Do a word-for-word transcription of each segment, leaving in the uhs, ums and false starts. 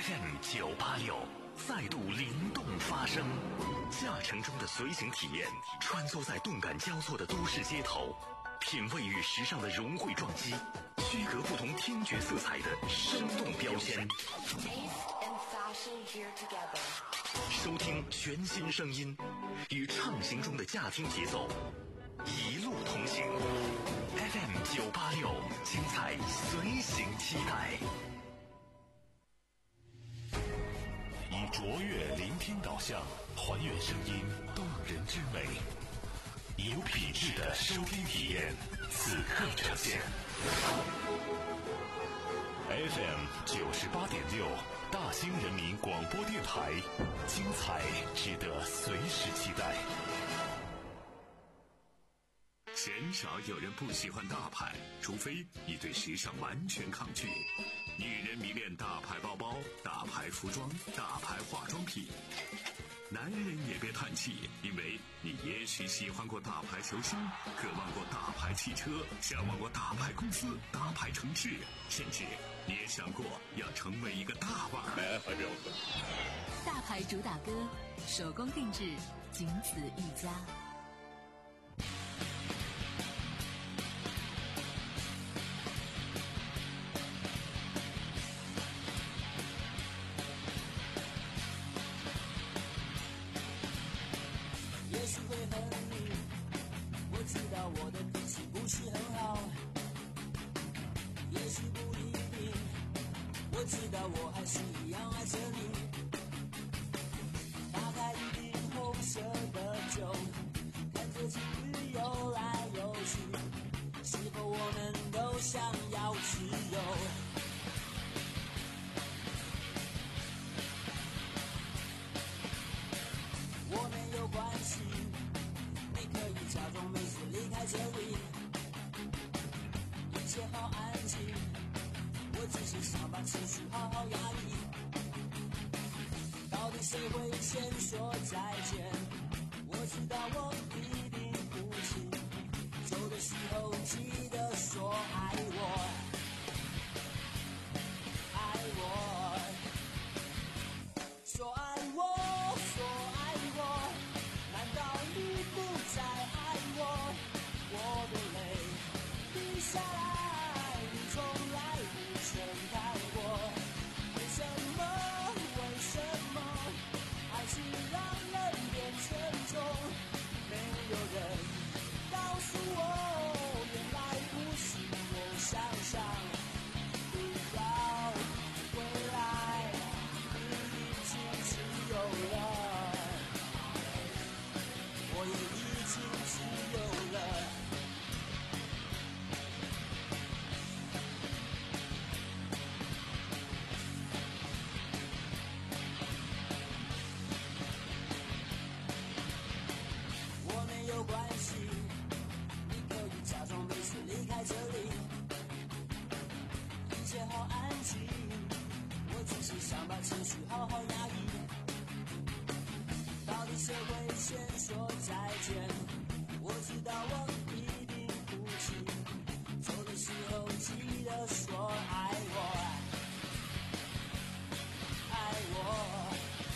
F M 九八六再度灵动发声，驾乘中的随行体验，穿梭在动感交错的都市街头，品味与时尚的融汇撞击，区隔不同听觉色彩的生动标签。收听全新声音，与畅行中的驾听节奏，一路同行。F M 九八六，精彩随行期待。以卓越聆听导向，还原声音动人之美，以有品质的收听体验，此刻呈现。F M 九十八点六，大兴人民广播电台，精彩值得随时期待。鲜少有人不喜欢大牌，除非你对时尚完全抗拒。女人迷恋大牌包包、大牌服装、大牌化妆品。男人也别叹气，因为你也许喜欢过大牌球星，渴望过大牌汽车，向往过大牌公司、大牌城市，甚至你也想过要成为一个大腕儿。 大牌主打歌，手工定制，仅此一家。 也许会恨你，我知道我的脾气不是很好，也许不一定，我知道我还是一样爱着你。打开一瓶红色的酒，看着情侣游来游去，是否我们都想要自由？我没有关系，你可以假装没事离开这里，一切好安静，我只是想把情绪好好压抑。到底谁会先说再见？我知道我一定不行，走的时候记得说爱我，爱我，说爱我，说爱我，难道你不再爱我？我的泪滴下来，你从来不曾看过。为什么？为什么？爱情让人变沉重，没有人告诉我，原来不是我想象。不要回来，你已经自由了，我也已经自由了。我没有关系，你可以假装没事离开这里，一切好安静，我只是想把情绪好好压抑。到底谁会先说再见？我知道我一定不行，走的时候记得说爱我，爱我，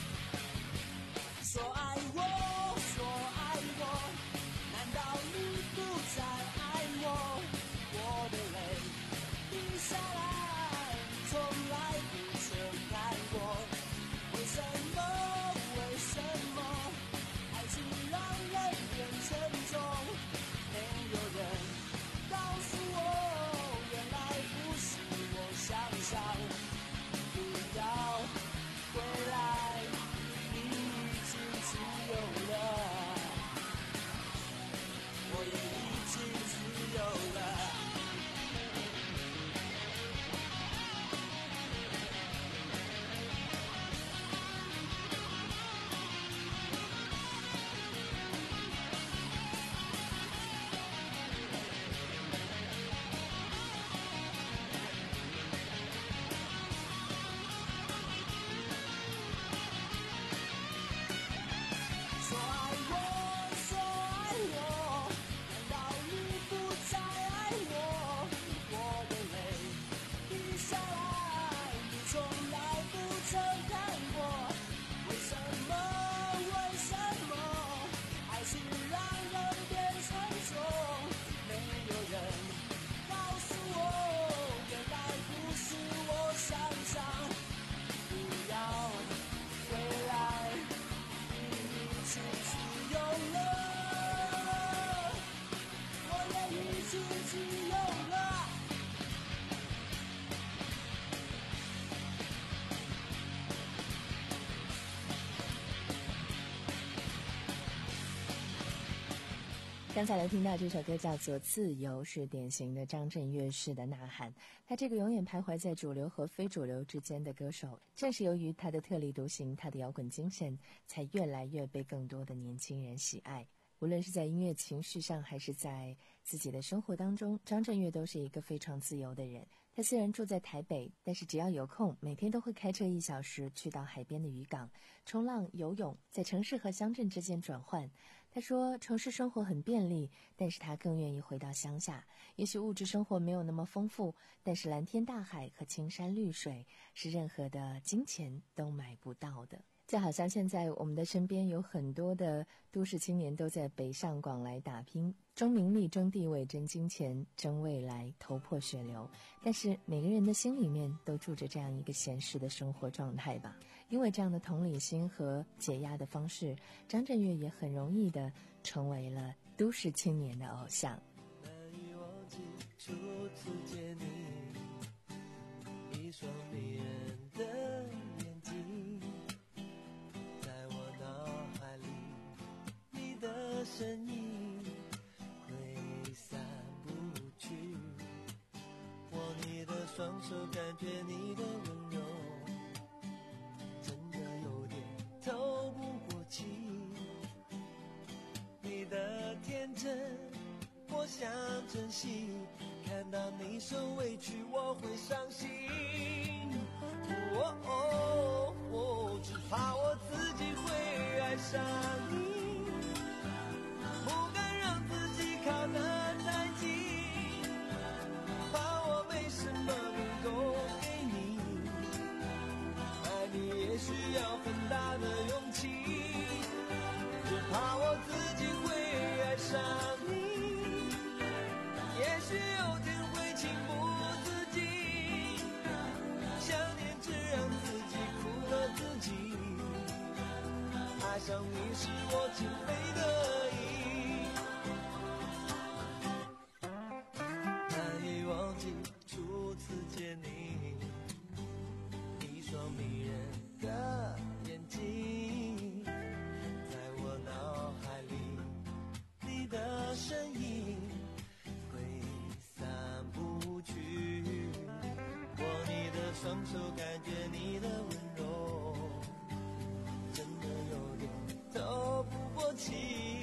说爱我，说爱我，难道你不再爱我？我的泪滴下来，你从来不曾看过。为什么？为什么？爱情让人变沉重，没有人告诉我，原来不是我想象。不要回来，你已经自由了，我也已经自由了。说爱我，说爱我，难道你不再爱我？我的泪滴下来，你从来不曾刚才来听到这首歌叫做《自由》，是典型的张震岳式的呐喊。他这个永远徘徊在主流和非主流之间的歌手，正是由于他的特立独行，他的摇滚精神，才越来越被更多的年轻人喜爱。无论是在音乐情绪上，还是在自己的生活当中，张震岳都是一个非常自由的人。他虽然住在台北，但是只要有空，每天都会开车一小时去到海边的渔港冲浪、游泳，在城市和乡镇之间转换。他说城市生活很便利，但是他更愿意回到乡下。也许物质生活没有那么丰富，但是蓝天大海和青山绿水是任何的金钱都买不到的。就好像现在我们的身边有很多的都市青年都在北上广来打拼，争名利、争地位、争金钱、争未来，头破血流。但是每个人的心里面都住着这样一个闲适的生活状态吧。因为这样的同理心和解压的方式，张震岳也很容易的成为了都市青年的偶像。 难以忘记初次见你，一双迷人的眼睛，在我脑海里，你的身影挥散不去。握你的双手，感觉你的温柔，真的有点透不过气。你的天真我想珍惜，看到你受委屈我会伤心。哦哦哦，只怕我自己会爱上你，不敢让自己靠得太近，怕我没什么能够给你，爱你也需要很大的勇气，只怕我自己会爱上你，也许有天会情不自禁，想念只让自己苦了自己，爱上你是我情非得已。难以忘记初次见你，一双迷人的眼睛，在我脑海里，你的身影挥散不去。握你的双手，感觉你的温柔，真的有点透不过气。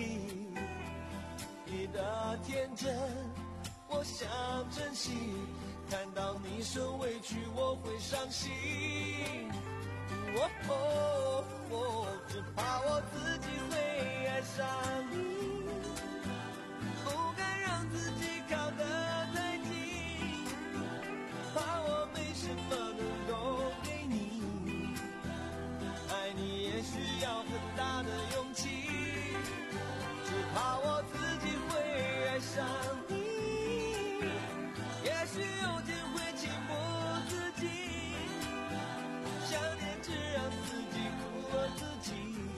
你的天真我想珍惜，看到你受委屈我会伤心。哦哦哦，只怕我自己会爱上你，不敢让自己靠得太近，怕我没什么能够给你，爱你也需要很大的勇气，只怕我自己会爱上你，也许有天会情不自禁，想念只让自己苦了自己，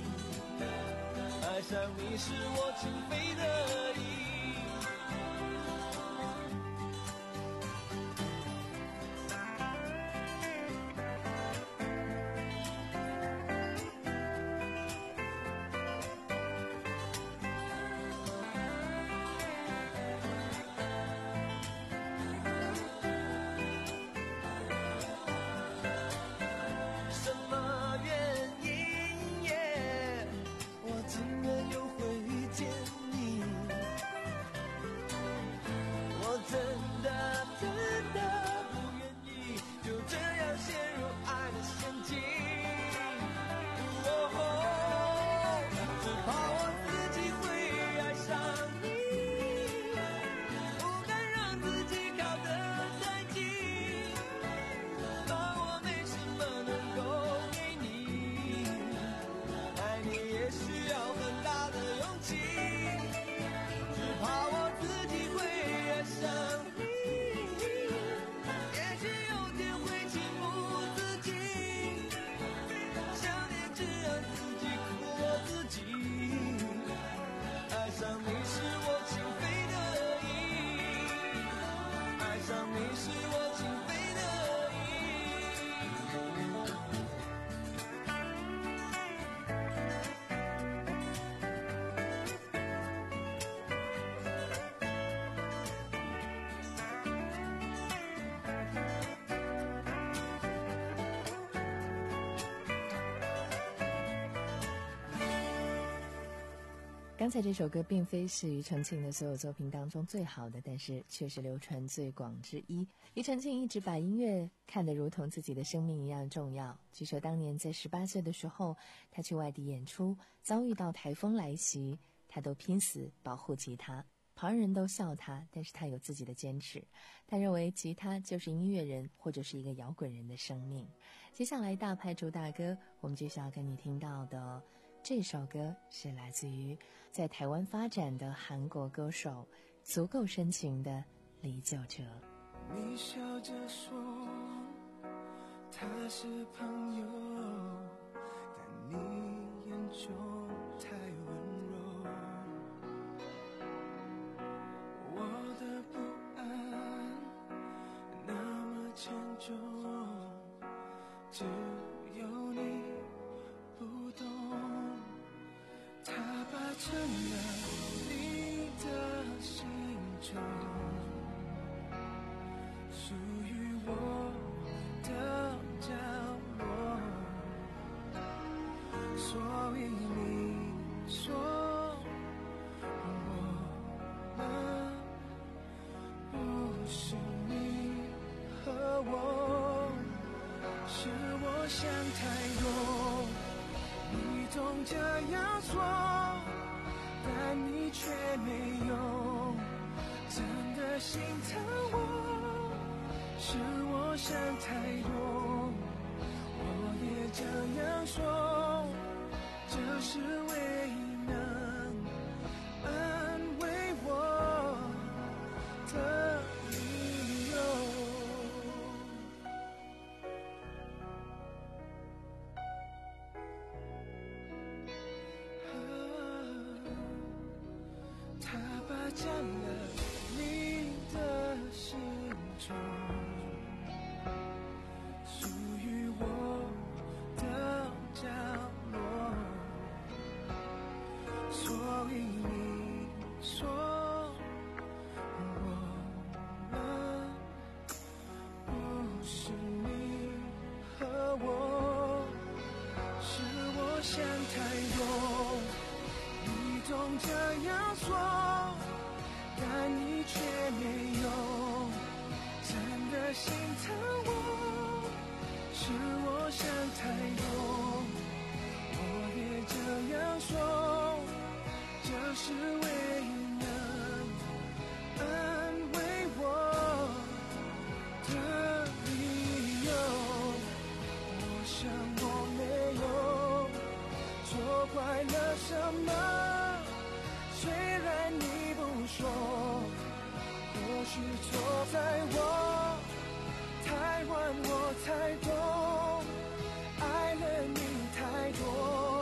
爱上你是我情非得已。什么原因耶，我竟然又会遇见你， 刚才这首歌并非是庾澄庆的所有作品当中最好的，但是却是流传最广之一。庾澄庆一直把音乐看得如同自己的生命一样重要。据说当年在十八岁的时候，他去外地演出，遭遇到台风来袭，他都拼死保护吉他。旁人都笑他，但是他有自己的坚持。他认为吉他就是音乐人或者是一个摇滚人的生命。接下来大牌主打歌，我们接下来跟你听到的这首歌是来自于在台湾发展的韩国歌手，足够深情的李玖哲。 你笑着说他是朋友，但你眼中太温柔，我的不安那么沉重，只有你不懂，它霸占了你的心中，属于我的角落，所以你说我们不是你和我，是我想太多，你总这样说，但你却没有真的心疼我，是我想太多，我也这样说，这是唯一能安慰我的理由。它霸占了你的心中，属于我的角落，所以你说我们不是你和我，是我想太多，你总这样说，但你却没有真的心疼我，是我想太多，我也这样说，这是唯一能安慰我的理由。我想我没有错怪了什么，虽然你不说，或许错在我太晚，我才懂，爱了你太多。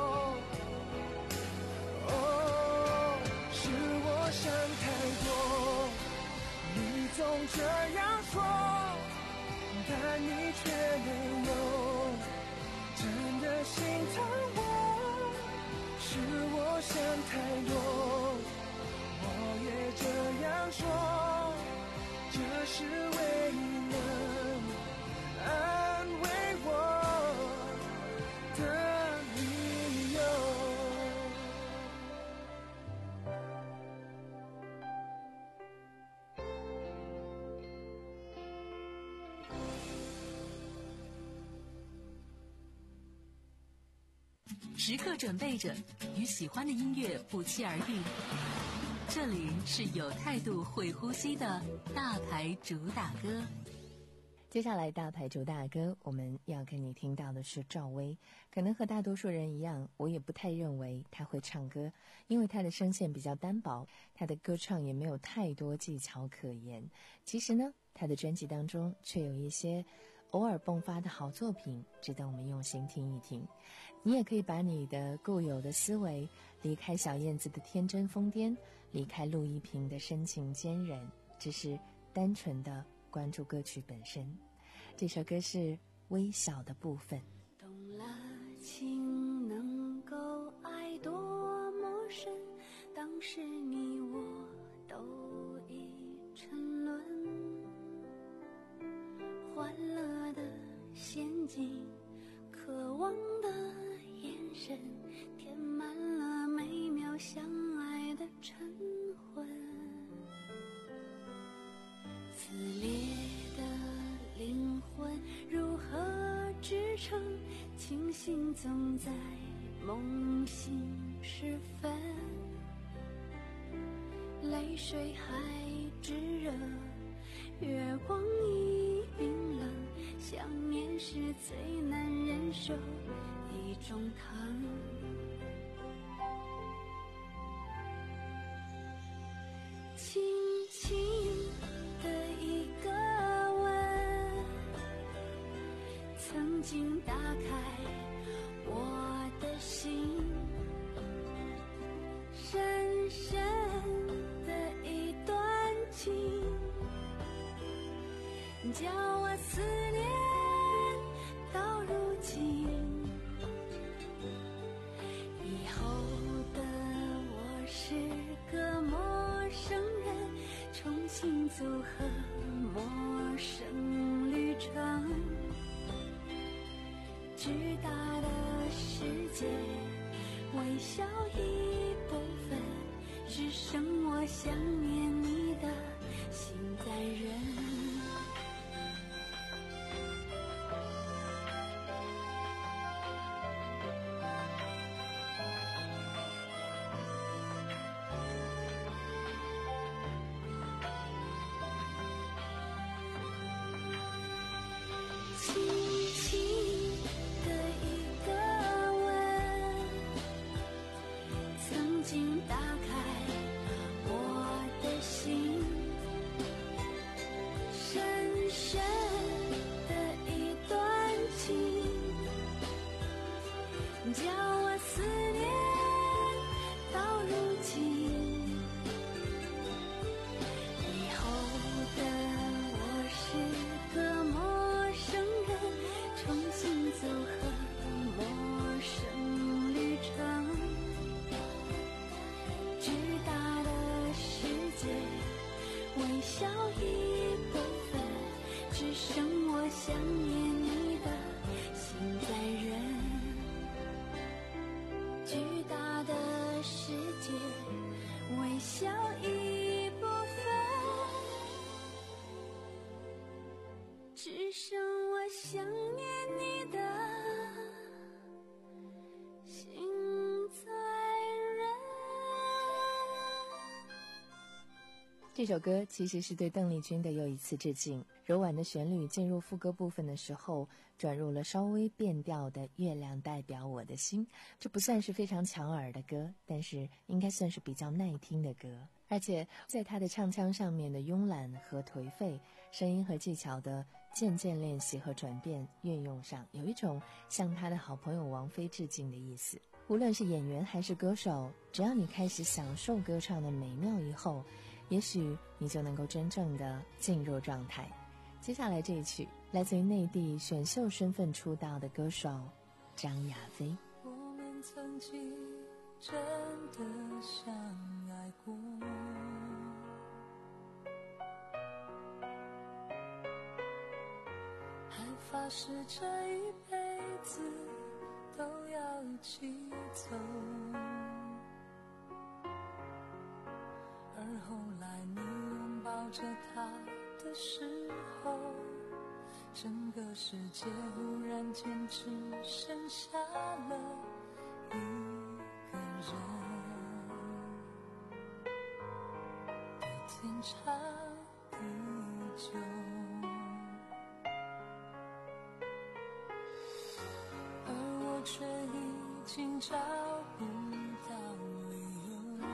哦，是我想太多，你总这样说，但你却没有真的心疼我，是我想太多，我也这样说，这是唯一能安慰我的理由。 时刻准备着，与喜欢的音乐不期而遇。这里是有态度、会呼吸的大牌主打歌。 接下来大牌主打歌，我们要跟你听到的是赵薇。可能和大多数人一样，我也不太认为她会唱歌，因为她的声线比较单薄，她的歌唱也没有太多技巧可言。其实呢，她的专辑当中却有一些偶尔迸发的好作品，值得我们用心听一听。你也可以把你的固有的思维离开小燕子的天真疯癫，离开陆一平的深情坚韧，只是单纯的关注歌曲本身。这首歌是《微小的部分》。 懂了情能够爱多么深，当时你我都已沉沦，欢乐的陷阱，渴望的眼神，填满了每秒相清醒总在梦醒时分，泪水还炙热，月光已冰冷，想念是最难忍受一种疼。轻轻的一个吻，曾经打开我的心，深深的一段情，叫我思念到如今。以后的我是个陌生人，重新组合陌生旅程。巨大的世界，微小一部分，只剩我想念你的心在忍。轻轻的一个吻，曾经打开我的心，深深的一段情，叫我思念到如今。以后的我是个陌生人，重新组合陌生旅程。巨大的世界，微小一部分，只剩我想念你的心在忍。巨大的世界，微小一部分，只剩我想念你的心在忍。 这首歌其实是对邓丽君的又一次致敬。柔婉的旋律进入副歌部分的时候，转入了稍微变调的《月亮代表我的心》。这不算是非常抢耳的歌，但是应该算是比较耐听的歌。而且在她的唱腔上面的慵懒和颓废，声音和技巧的渐渐练习和转变运用上，有一种向她的好朋友王菲致敬的意思。无论是演员还是歌手，只要你开始享受歌唱的美妙以后，也许你就能够真正的进入状态。接下来这一曲来自于内地选秀身份出道的歌手张雅菲。 我们曾经真的相爱过，还发誓这一辈子都要一起走，而后来你拥抱着他的时候，整个世界忽然间只剩下了一个人，的天长地久。而我却已经找不到理由，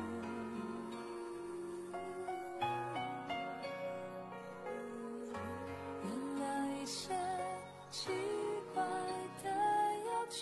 原谅一些奇怪的要求，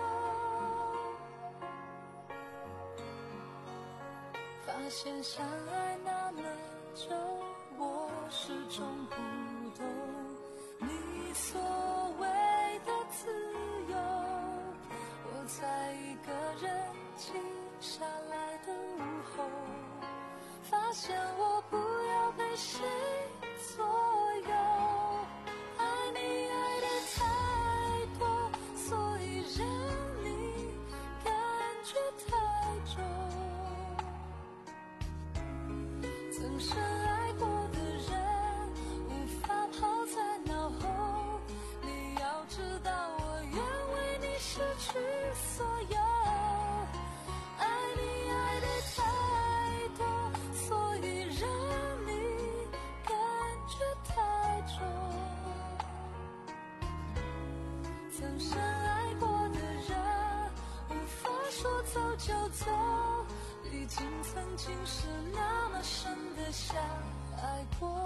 发现相爱那么久，我始终不懂你所谓的自由。我在一个人静下来的午后，发现我不要被谁左右，爱你爱的太多，所以让你感觉太重。曾深爱过的人，无法抛在脑后，你要知道我愿为你所有。爱你爱得太多，所以让你感觉太重。曾深爱过的人，无法说走就走，毕竟曾经是那么深的相爱过。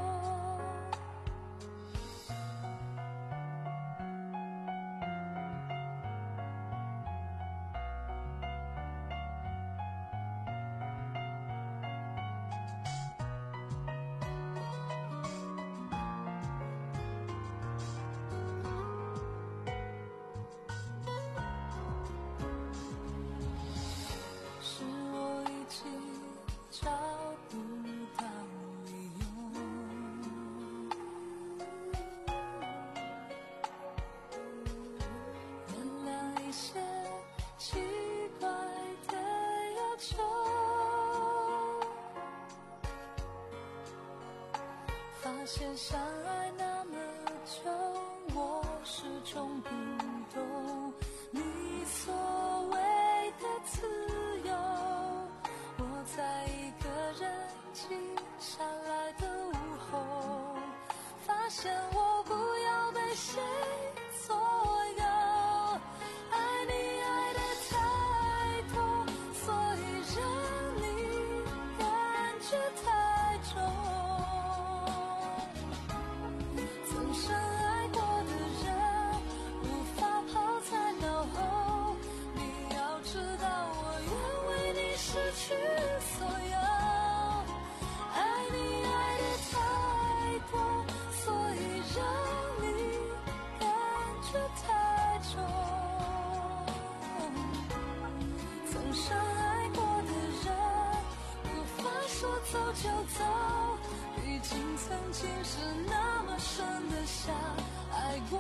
是我已经找不到理由，原谅一些奇怪的要求，发现相爱那么久，我始终不懂你所谓的自由。我在一个人静下来的午后，发现我不要被谁左右。爱你爱得太多，所以让你感觉太重。曾深爱过的人，无法抛在脑后。你要知道，我愿为你失去所有。爱你爱得太多，所以让你感觉太重。曾深爱过的人，无法说走就走，毕竟曾经是那么深的相爱过。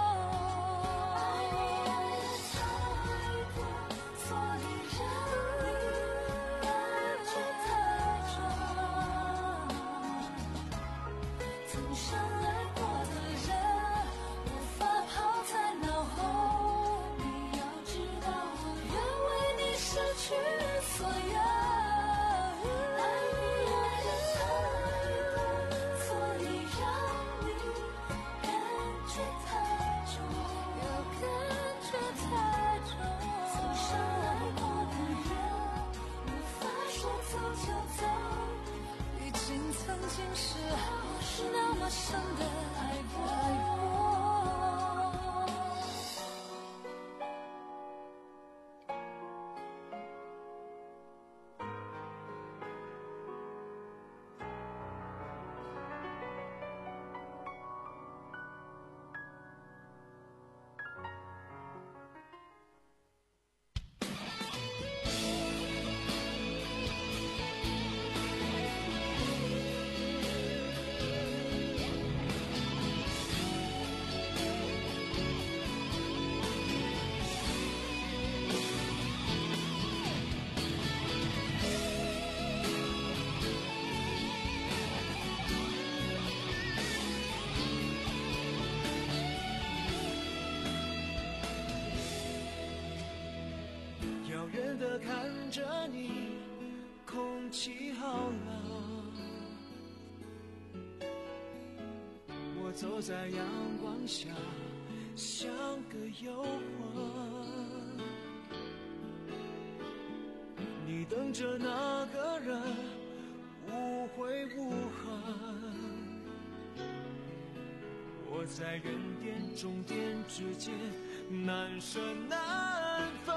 所以让你感觉太重。曾深爱过的人，无法抛在脑后。你要知道，我愿为你失去所有。爱你爱得太多，所以让你感觉太重，又感觉太重。曾深爱过的人，无法说走就走，毕竟曾经是那么深的爱过。 遥远地看着你，空气好冷。我走在阳光下，像个游魂。你等着那个人，无悔无恨。我在原点终点之间，难舍难分。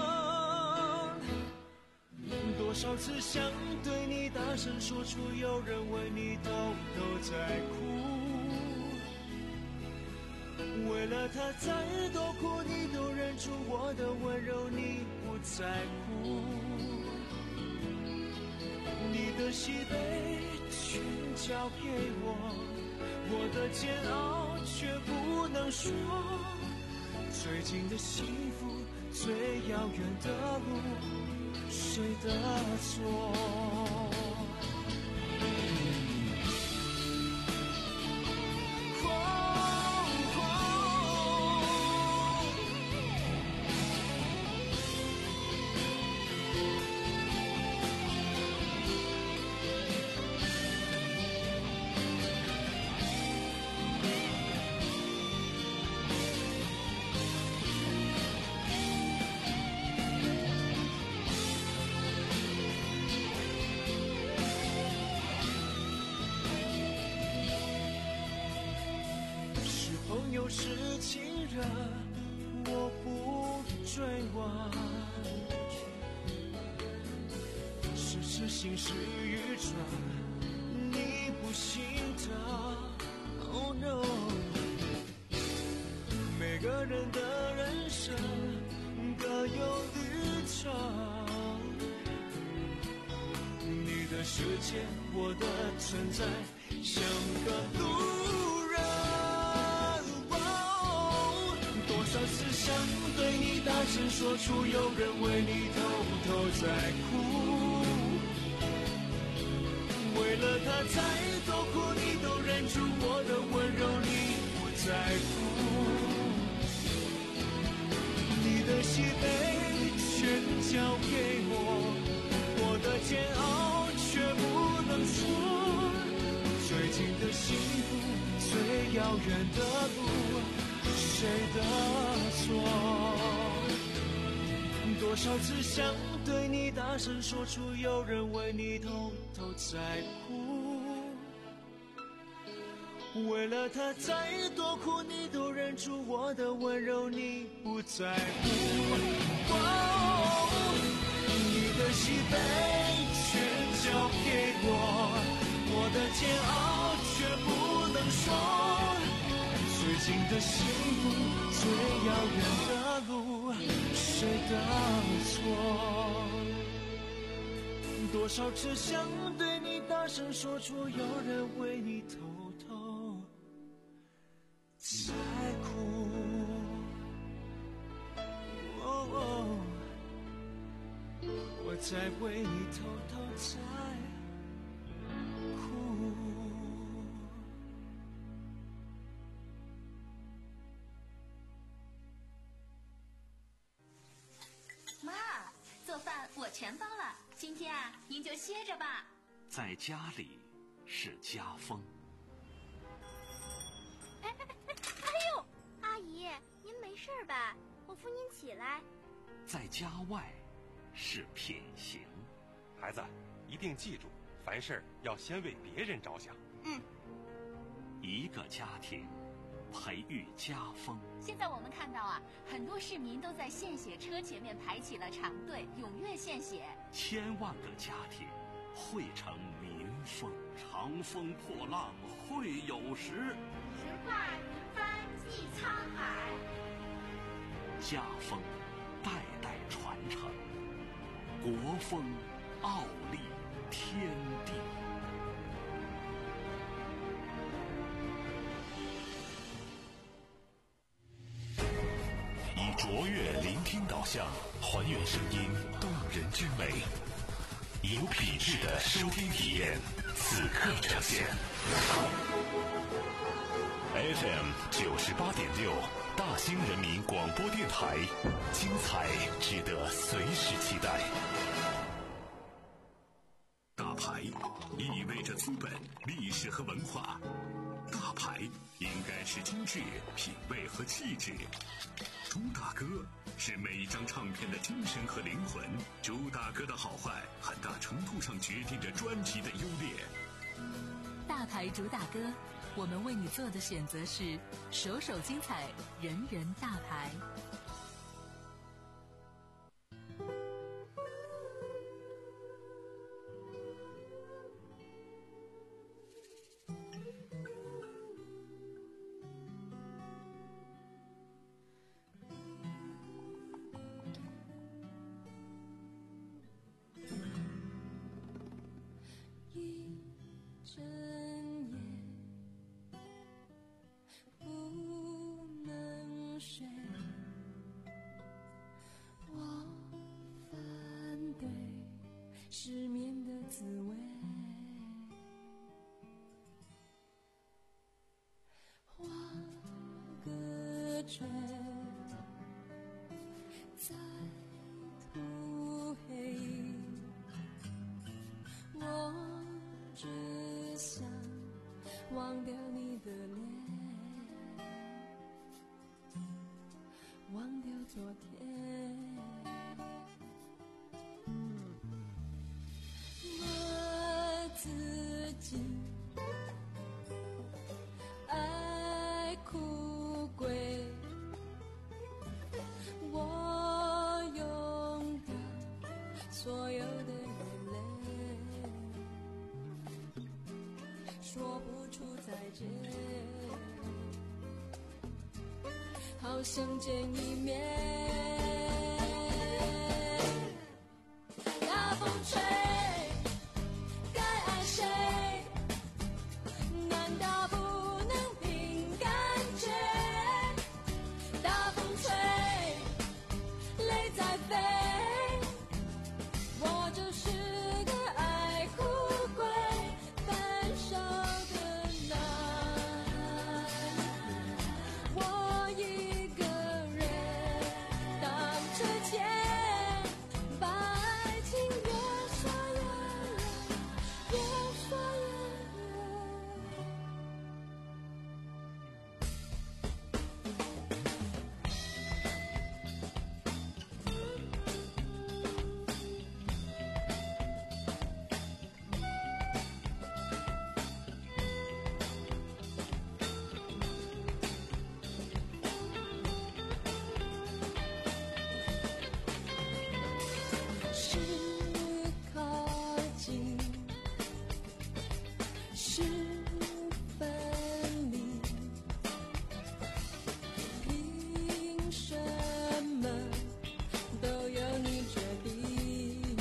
多少次想对你大声说出，有人为你偷偷在哭。为了他再多苦，你都忍住我的温柔，你不在乎。你的喜悲全交给我，我的煎熬却不能说。最近的幸福，最遥远的路，谁的错？ 都是情人，我不追问，是痴心是愚蠢，你不信的 Oh no， 每个人的人生各有旅程，你的世界我的存在像个路人、哦、多少次想对你大声说出有人为你偷偷在哭，为了他再多苦你都忍住，我的温柔你不在乎，你的喜悲全交给我，我的煎熬却不能说，最近的幸福最遥远的路谁的错，多少次想对你大声说出有人为你偷偷在哭，为了他再多苦你都忍住，我的温柔你不在乎、哦、你的喜悲全交给我，我的煎熬却不能说，最近的幸福最遥远的路谁的错，多少次想对你大声说出有人为你偷偷在哭、哦哦、我在为你偷偷在哭。 妈，做饭我全包了，今天啊，您就歇着吧。 在家里是家风。 哎哎哎！哎呦，阿姨，您没事吧？我扶您起来。 在家外是品行。 孩子，一定记住，凡事要先为别人着想。 嗯。 一个家庭培育家风。 现在我们看到啊，很多市民都在献血车前面排起了长队，踊跃献血。 千万个家庭汇成民风，长风破浪会有时， 直挂云帆济沧海。 家风代代传承，国风傲立天地。以卓越聆听导向，还原声音动人之美，有品质的收听体验，此刻呈现。F M 九十八点六，大兴人民广播电台，精彩值得随时期待。大牌意味着资本、历史和文化，大牌应该是精致、品味和气质。朱大哥是每一张唱片的精神和灵魂，朱大哥的好坏很大程度上决定着专辑的优劣。 大牌主打歌，我们为你做的选择是首首精彩，人人大牌。 失眠的滋味，画个圈，在涂黑。我只想忘掉你的脸，忘掉昨天。自己爱哭过， 解，好想见一面。大风吹，该爱谁？难道不能凭感觉？大风吹，泪在飞，我就是个爱哭鬼，分手的男人，我一个人当吹钱，把爱情越说越远，越说越远。是靠近，是分离，凭什么都由你决定？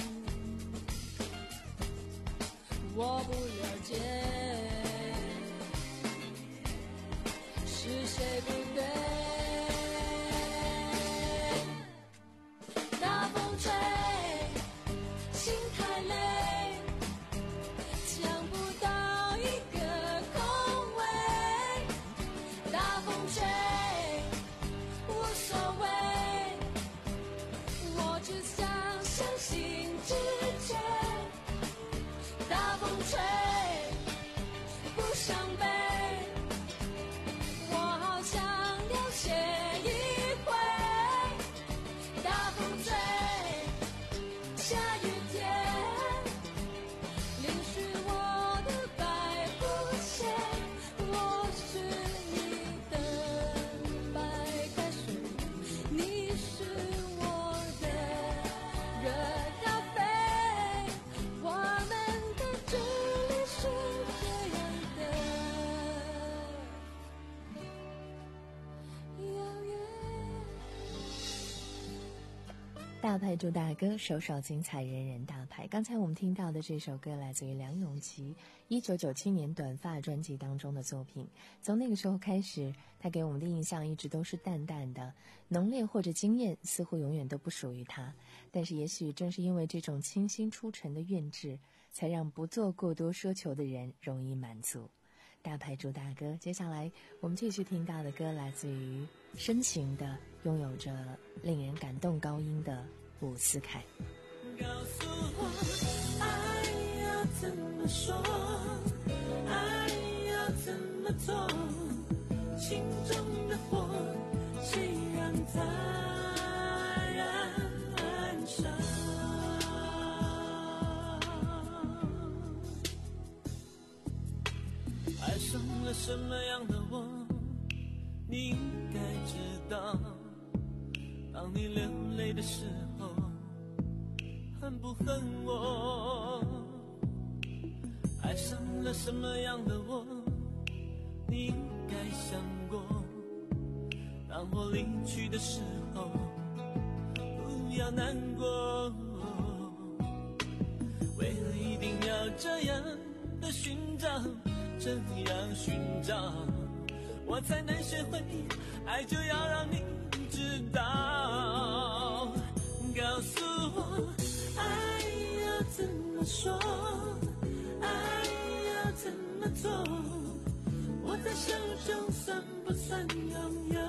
我不了解，是谁不对？大风吹，心太累，抢不到一个空位。大风吹，无所谓，我只想相信直觉。大风吹，不伤悲，我好想了解一回。大风吹，下雨天，淋湿我的白布鞋。我是你的白开水，你是我的热咖啡，我们的距离是这样的遥远。 大牌主打歌，首首精彩，人人大牌。刚才我们听到的这首歌来自于梁咏琪一九九七年短发专辑当中的作品。从那个时候开始，他给我们的印象一直都是淡淡的，浓烈或者惊艳似乎永远都不属于他。但是也许正是因为这种清新出尘的韵致，才让不做过多奢求的人容易满足。大牌主打歌，接下来我们继续听到的歌来自于深情的，拥有着令人感动高音的伍思凯。 告诉我，爱要怎么说，爱要怎么做，心中的火，谁让它燃烧？爱上了什么样的我，你应该知道。当你流泪的时候，恨不恨我？爱上了什么样的我，你应该想过。当我离去的时候，不要难过。为何一定要这样的寻找，这样寻找，我才能学会爱就要让你知道。告诉我，爱要怎么说，爱要怎么做，我在手中算不算拥有？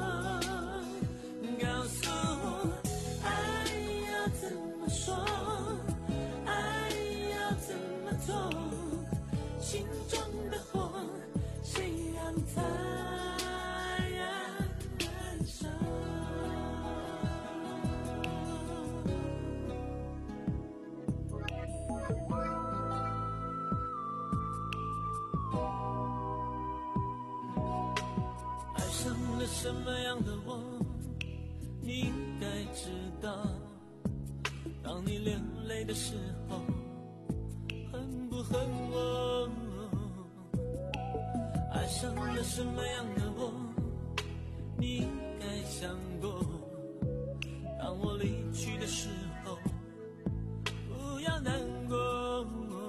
告诉我，爱要怎么说，爱要怎么做，心中的火，谁让它燃烧？爱上了什么样的我，你应该知道。当你流泪的时候，恨不恨我？爱爱上了什么样的我，你应该想过。当我离去的时候，不要难过。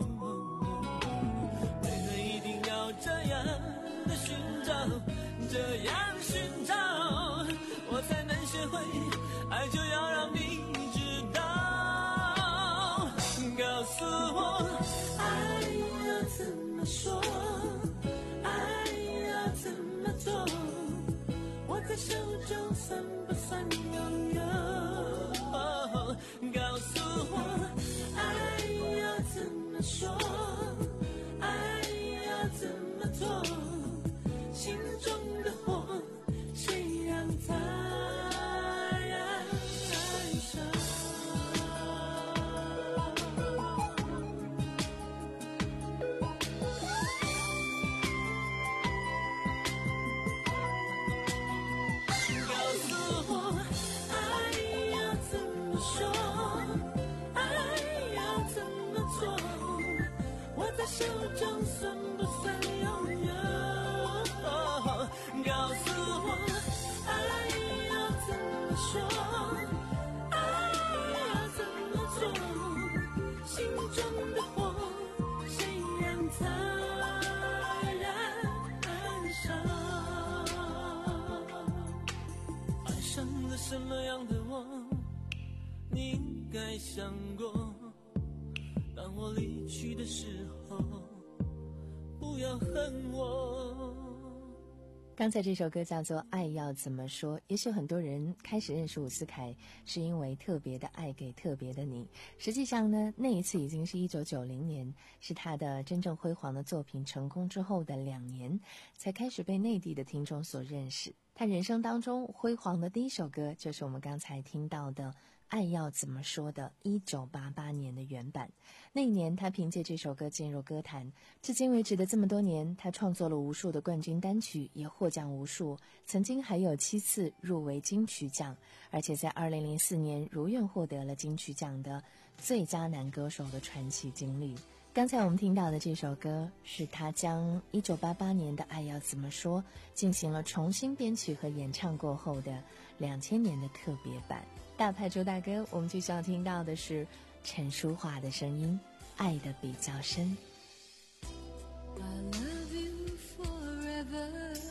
为何一定要这样的寻找，这样寻找，我才能学会爱就要让你知道。告诉我，爱要怎么说，爱要怎么做，我在手中算不算拥有？告诉我，爱要怎么说，爱要怎么做，心中的火谁让它燃烧？告诉我，爱要怎么说，爱要怎么做，我在手中算不算拥有？告诉我，爱要怎么说，爱要怎么做，心中的火谁让它燃烧？爱上了什么样的我，你应该想过。当我离去的时候，不要恨我。 刚才这首歌叫做《爱要怎么说》，也许很多人开始认识伍思凯是因为特别的爱给特别的你。实际上呢，那一次已经是一九九零年，是他的真正辉煌的作品成功之后的两年，才开始被内地的听众所认识。他人生当中辉煌的第一首歌，就是我们刚才听到的《爱要怎么说》的一九八八年的原版。那一年他凭借这首歌进入歌坛，至今为止的这么多年，他创作了无数的冠军单曲，也获奖无数，曾经还有七次入围金曲奖，而且在二零零四年如愿获得了金曲奖的最佳男歌手的传奇经历。刚才我们听到的这首歌，是他将一九八八年的《爱要怎么说》进行了重新编曲和演唱过后的两千年的特别版。大牌周大哥，我们继续要听到的是陈淑桦的声音，爱得比较深。 I love you forever，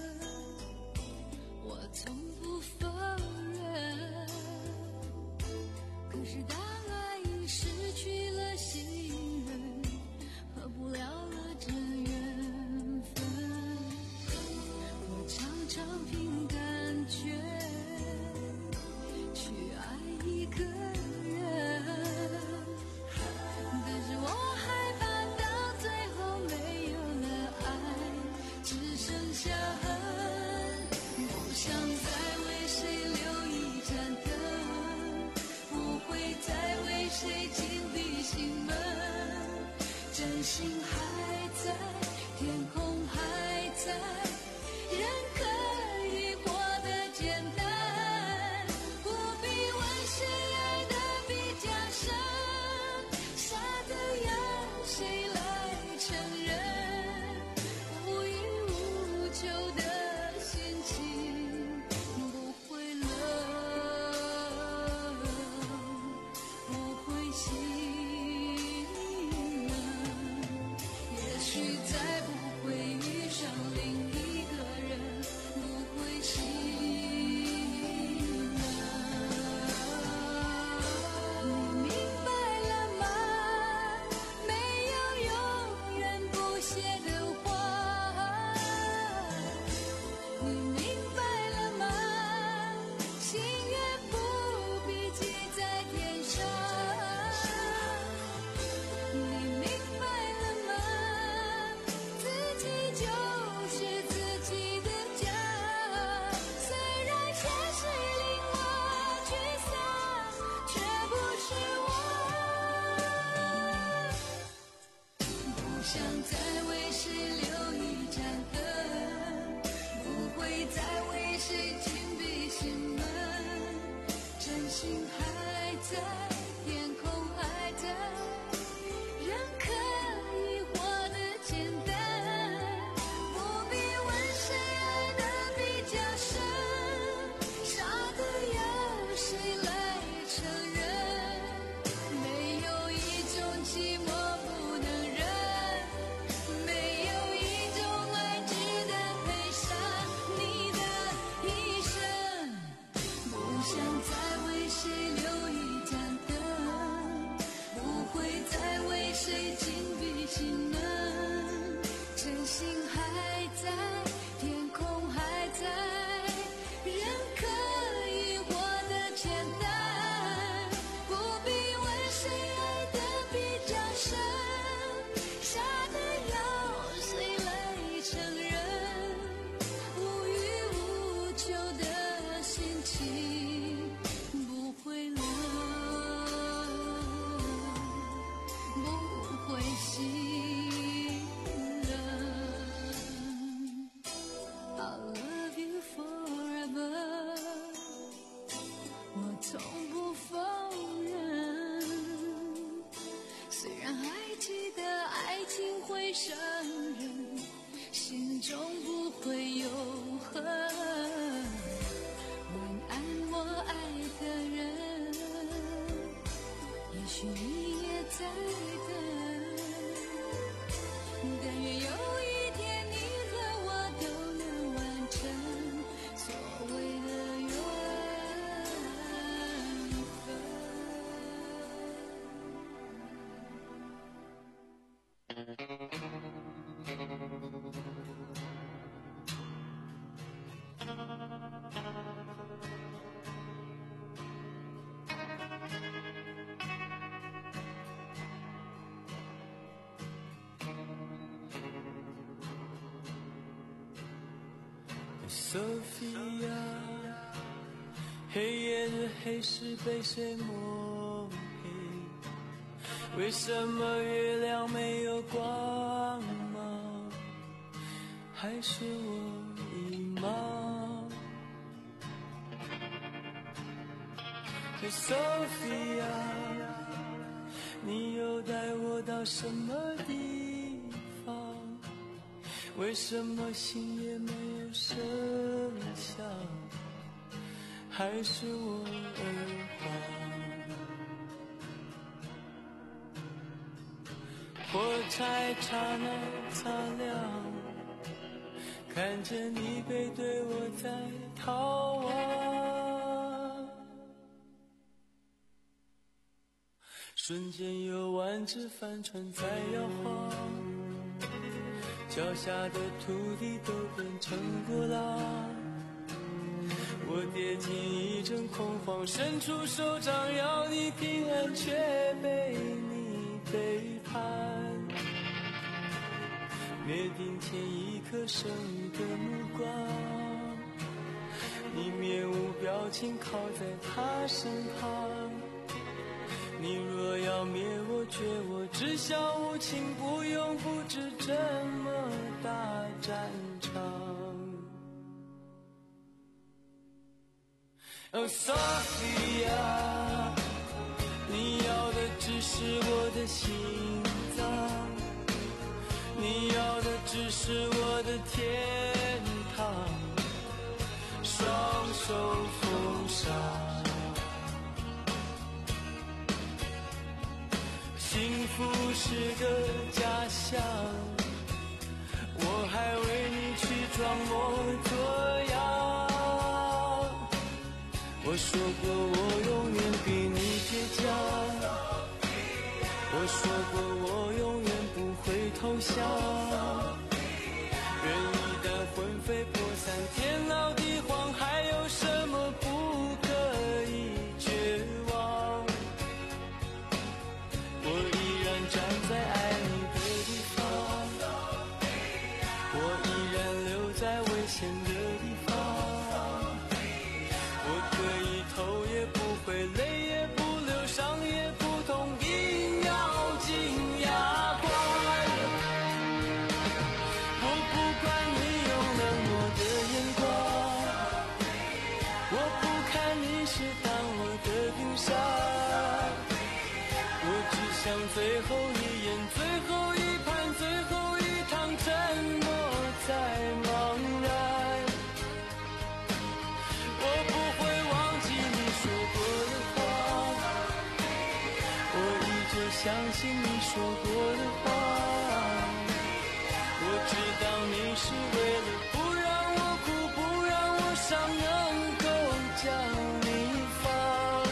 我从不否认，可是当爱已失去了信任，合不了了这缘分，我常常凭感觉去爱一个人，但是我害怕到最后没有了爱心不会冷，不会心冷。I'll love you forever， 我从不否认。虽然还记得爱情会伤人，心中不会有恨。晚安，我爱的人，也许你也在等。但愿有一天你和我都能完成所谓的缘 Sophia， 黑夜的黑是被谁抹黑？为什么月亮没有光芒？还是我迷茫？ Sophia， 你又带我到什么地方？为什么心也没有声响？还是我耳环？火柴刹那擦亮，看着你背对我在逃亡，瞬间有万只帆船在摇晃，脚下的土地都变成波浪，我跌进一阵恐慌，伸出手掌要你平安，却被你背叛，灭顶前一颗生日的目光，你面无表情靠在他身旁，你若要灭我绝我只想无情，不用布置这么大战场。Oh Sophia， 你要的只是我的心脏，你要的只是我的天堂，双手奉上，幸福是个假象，我还为你去装模作样。我说过我永远比你倔强，我说过我永远不会投降，人一旦魂飞魄散，天老地荒，还有什么不可以绝望？我依然站在爱你的地方，我依然留在危险的地方，我可以头也不回，泪也不流，伤也不痛，硬要紧牙关。我不管你用冷漠的眼光，我不看你是当我的冰山，我只想最后一眼，最后一盘，最后一趟，沉默在茫然。我不会忘记你说过的话，我依旧相信你说过的话，我知道你是为了不让我哭，不让我伤，能够将你放。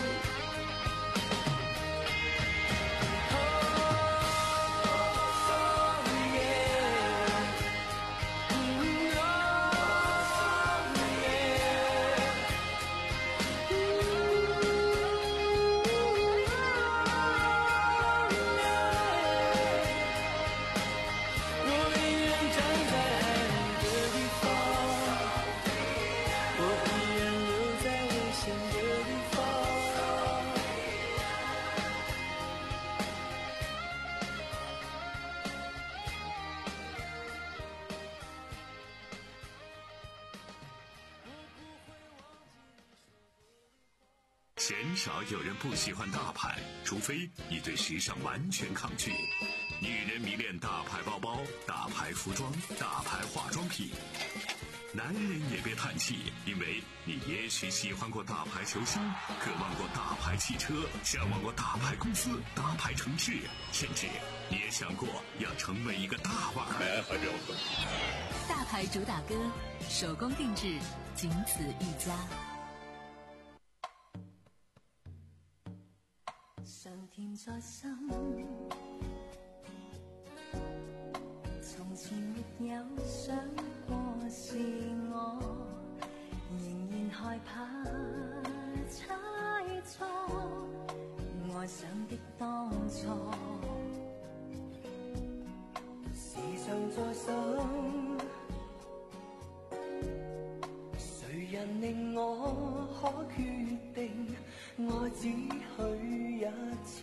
鲜少有人不喜欢大牌，除非你对时尚完全抗拒。女人迷恋大牌包包、大牌服装、大牌化妆品。男人也别叹气，因为你也许喜欢过大牌球星，渴望过大牌汽车，向往过大牌公司、大牌城市，甚至你也想过要成为一个大腕儿。 大牌主打歌，手工定制，仅此一家。 常甜在心，從前沒有想過是我，仍然害怕猜錯愛上的當初，時常在想，誰人令我可決定愛只許一次，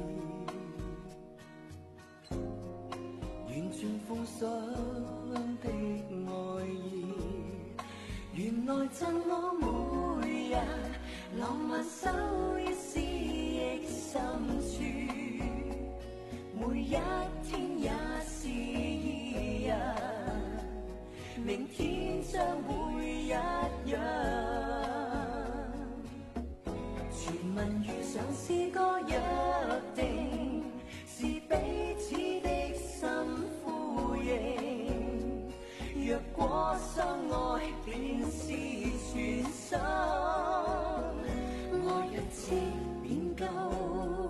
完全奉上的愛意，原來贈我每日浪漫收一絲憶深處，每一天也是一日，明天將會一樣。傳聞遇上是個約定，是彼此的心呼應，若果相愛便是全心，愛一次便夠。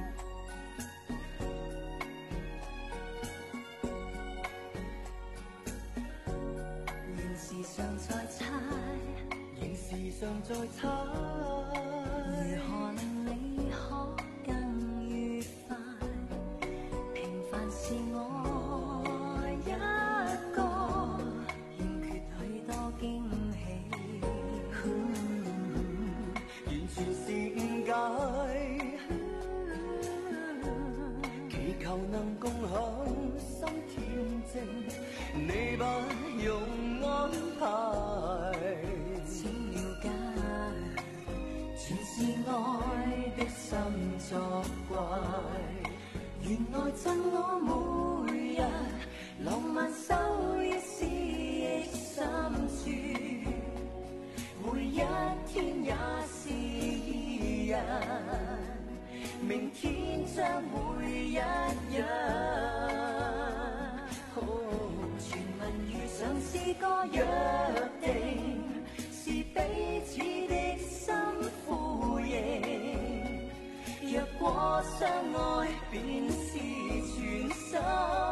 仍時常在猜，仍時常在猜，如何令你可更愉快？平凡是我一個，欠缺許多驚喜，完全是誤解。祈求能共享心恬靜，你不用安排。請了解，全是愛的心作怪。原來贈我每日浪漫收一絲憶深處，每一天也是一日，明天將會一樣。傳聞遇上是個約定，是彼此的心呼應，若果相愛便是全心，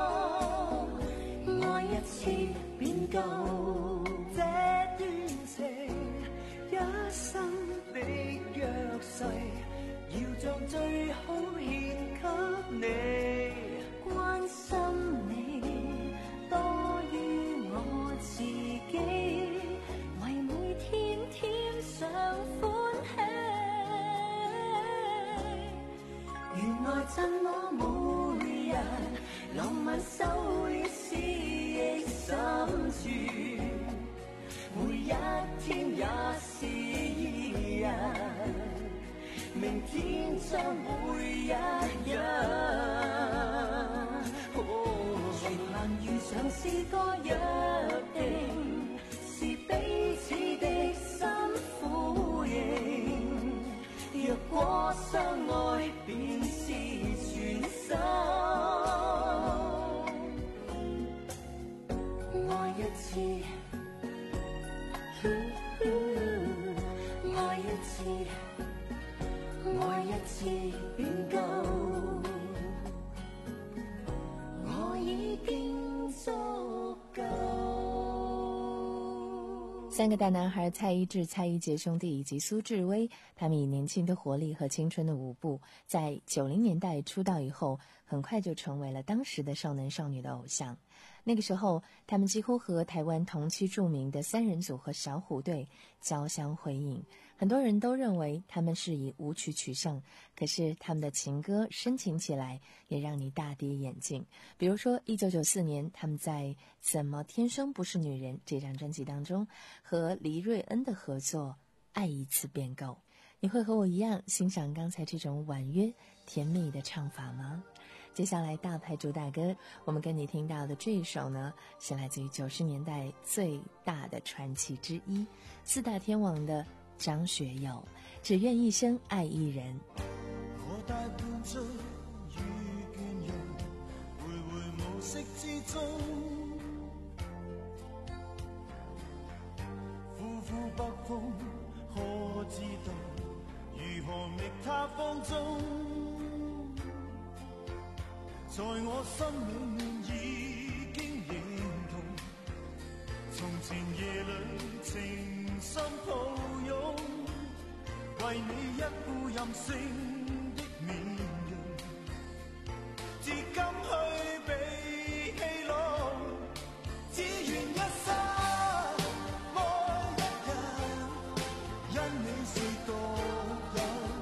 愛一次便夠。這段情一生的約誓，要將最好獻給你，關心你多於我自己，為每天添上歡喜。原來贈我每日浪漫收於絲憶深處，每一天也是一日，明天將會一樣。傳聞遇上是個約定，是彼此的心呼應，若果相愛便是全心，愛一次，愛一次，愛一次便夠，我已經足夠。 三个大男孩蔡一智、蔡一杰兄弟以及苏志威，他们以年轻的活力和青春的舞步，在九零年代出道以后，很快就成为了当时的少男少女的偶像。那个时候，他们几乎和台湾同期著名的三人组合小虎队交相辉映，很多人都认为他们是以舞曲取胜，可是他们的情歌深情起来，也让你大跌眼镜。比如说一九九四年，他们在《怎么天生不是女人》这张专辑当中和黎瑞恩的合作《爱一次便够》。 你会和我一样欣赏刚才这种婉约甜蜜的唱法吗？接下来大牌主打歌，我们跟你听到的这一首呢，是来自于九十年代最大的传奇之一，四大天王的张学友，只愿一生爱一人。 我大半醉與倦容，徘徊無色之中，呼呼北風，可知道如何覓他芳蹤？在我心裏面已經認同，從前夜裏情深抱擁，為你一副任性的面容，至今去被戲弄，只願一生愛一人，因你是獨有，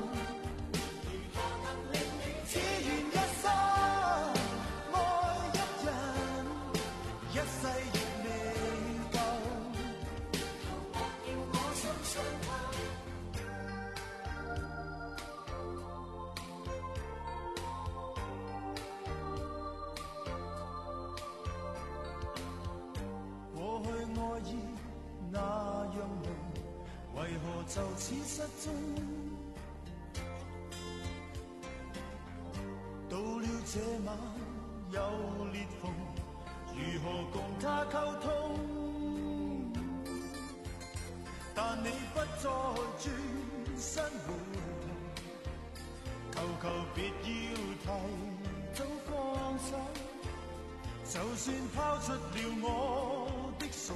只願一生愛一人，一世亦未夠，要我深信他。過去愛意那樣濃，為何就此失蹤？到了這晚有裂縫，如何共他溝通？但你不再轉身回頭，求求別要提早放手，就算拋出了我的所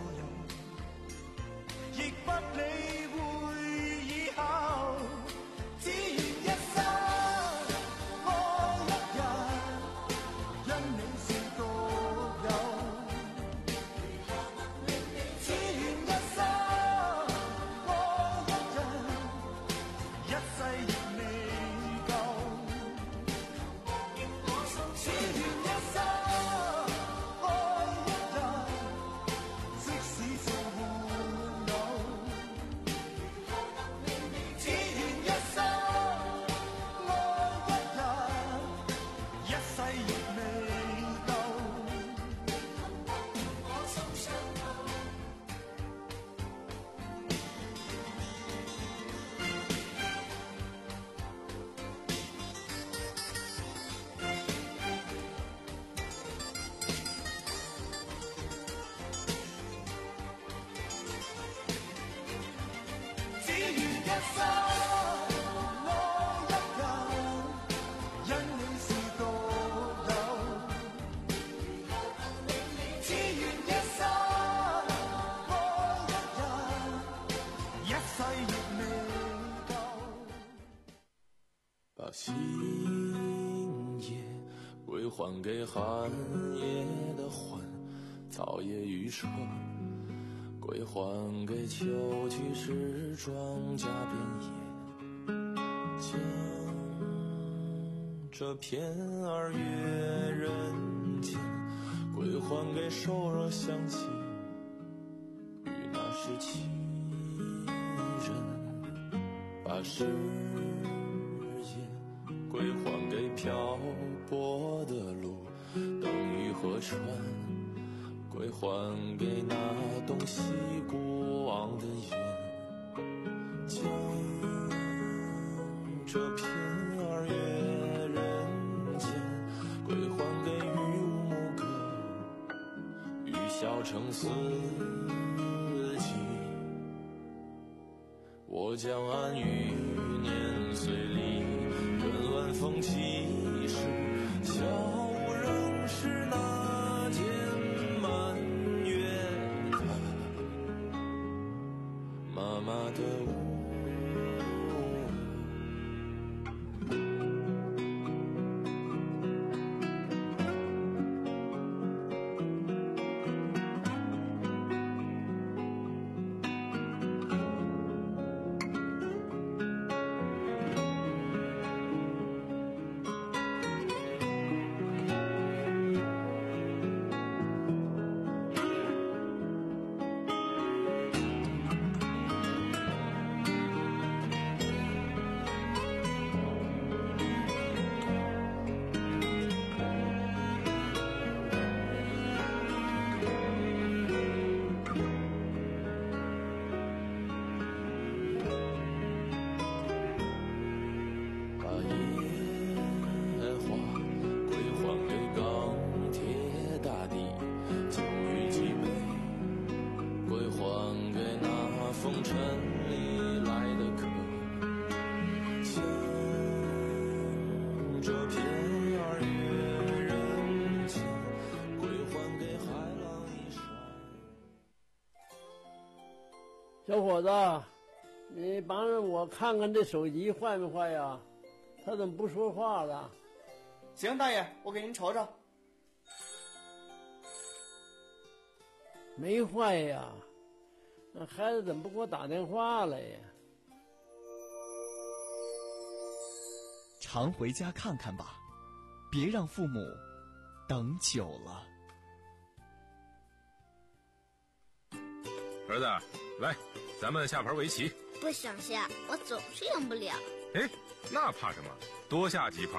有，亦不理會以後，只願一生愛一人，因你是獨有，只願一生愛一人，一世亦未夠，只願一生愛一人，即使做伴侶，只願一生愛一人，一世亦未夠。我心傷透。只願一生愛一人，因你是獨有，只願一生愛一人，一世亦未夠。 把星夜歸還給寒夜的歡，草葉漁車歸還給秋去時莊稼邊野，將這片兒月人間歸還給瘦弱鄉親與那時情人，把誓言歸還給漂泊的路，燈與河川歸還給那東西過往的眼，將這片兒月人間歸還給與無母歌，與笑成四季。我將安於年歲裡，任晚風起時，笑仍是那天滿月的媽媽的舞。 小伙子，你帮着我看看这手机坏没坏呀？他怎么不说话了？ 行，大爷，我给您瞅瞅。 没坏呀，那孩子怎么不给我打电话了呀？ 常回家看看吧，别让父母等久了。 儿子，来，咱们下盘围棋。 不想下，我总是赢不了。 哎，那怕什么？多下几盘。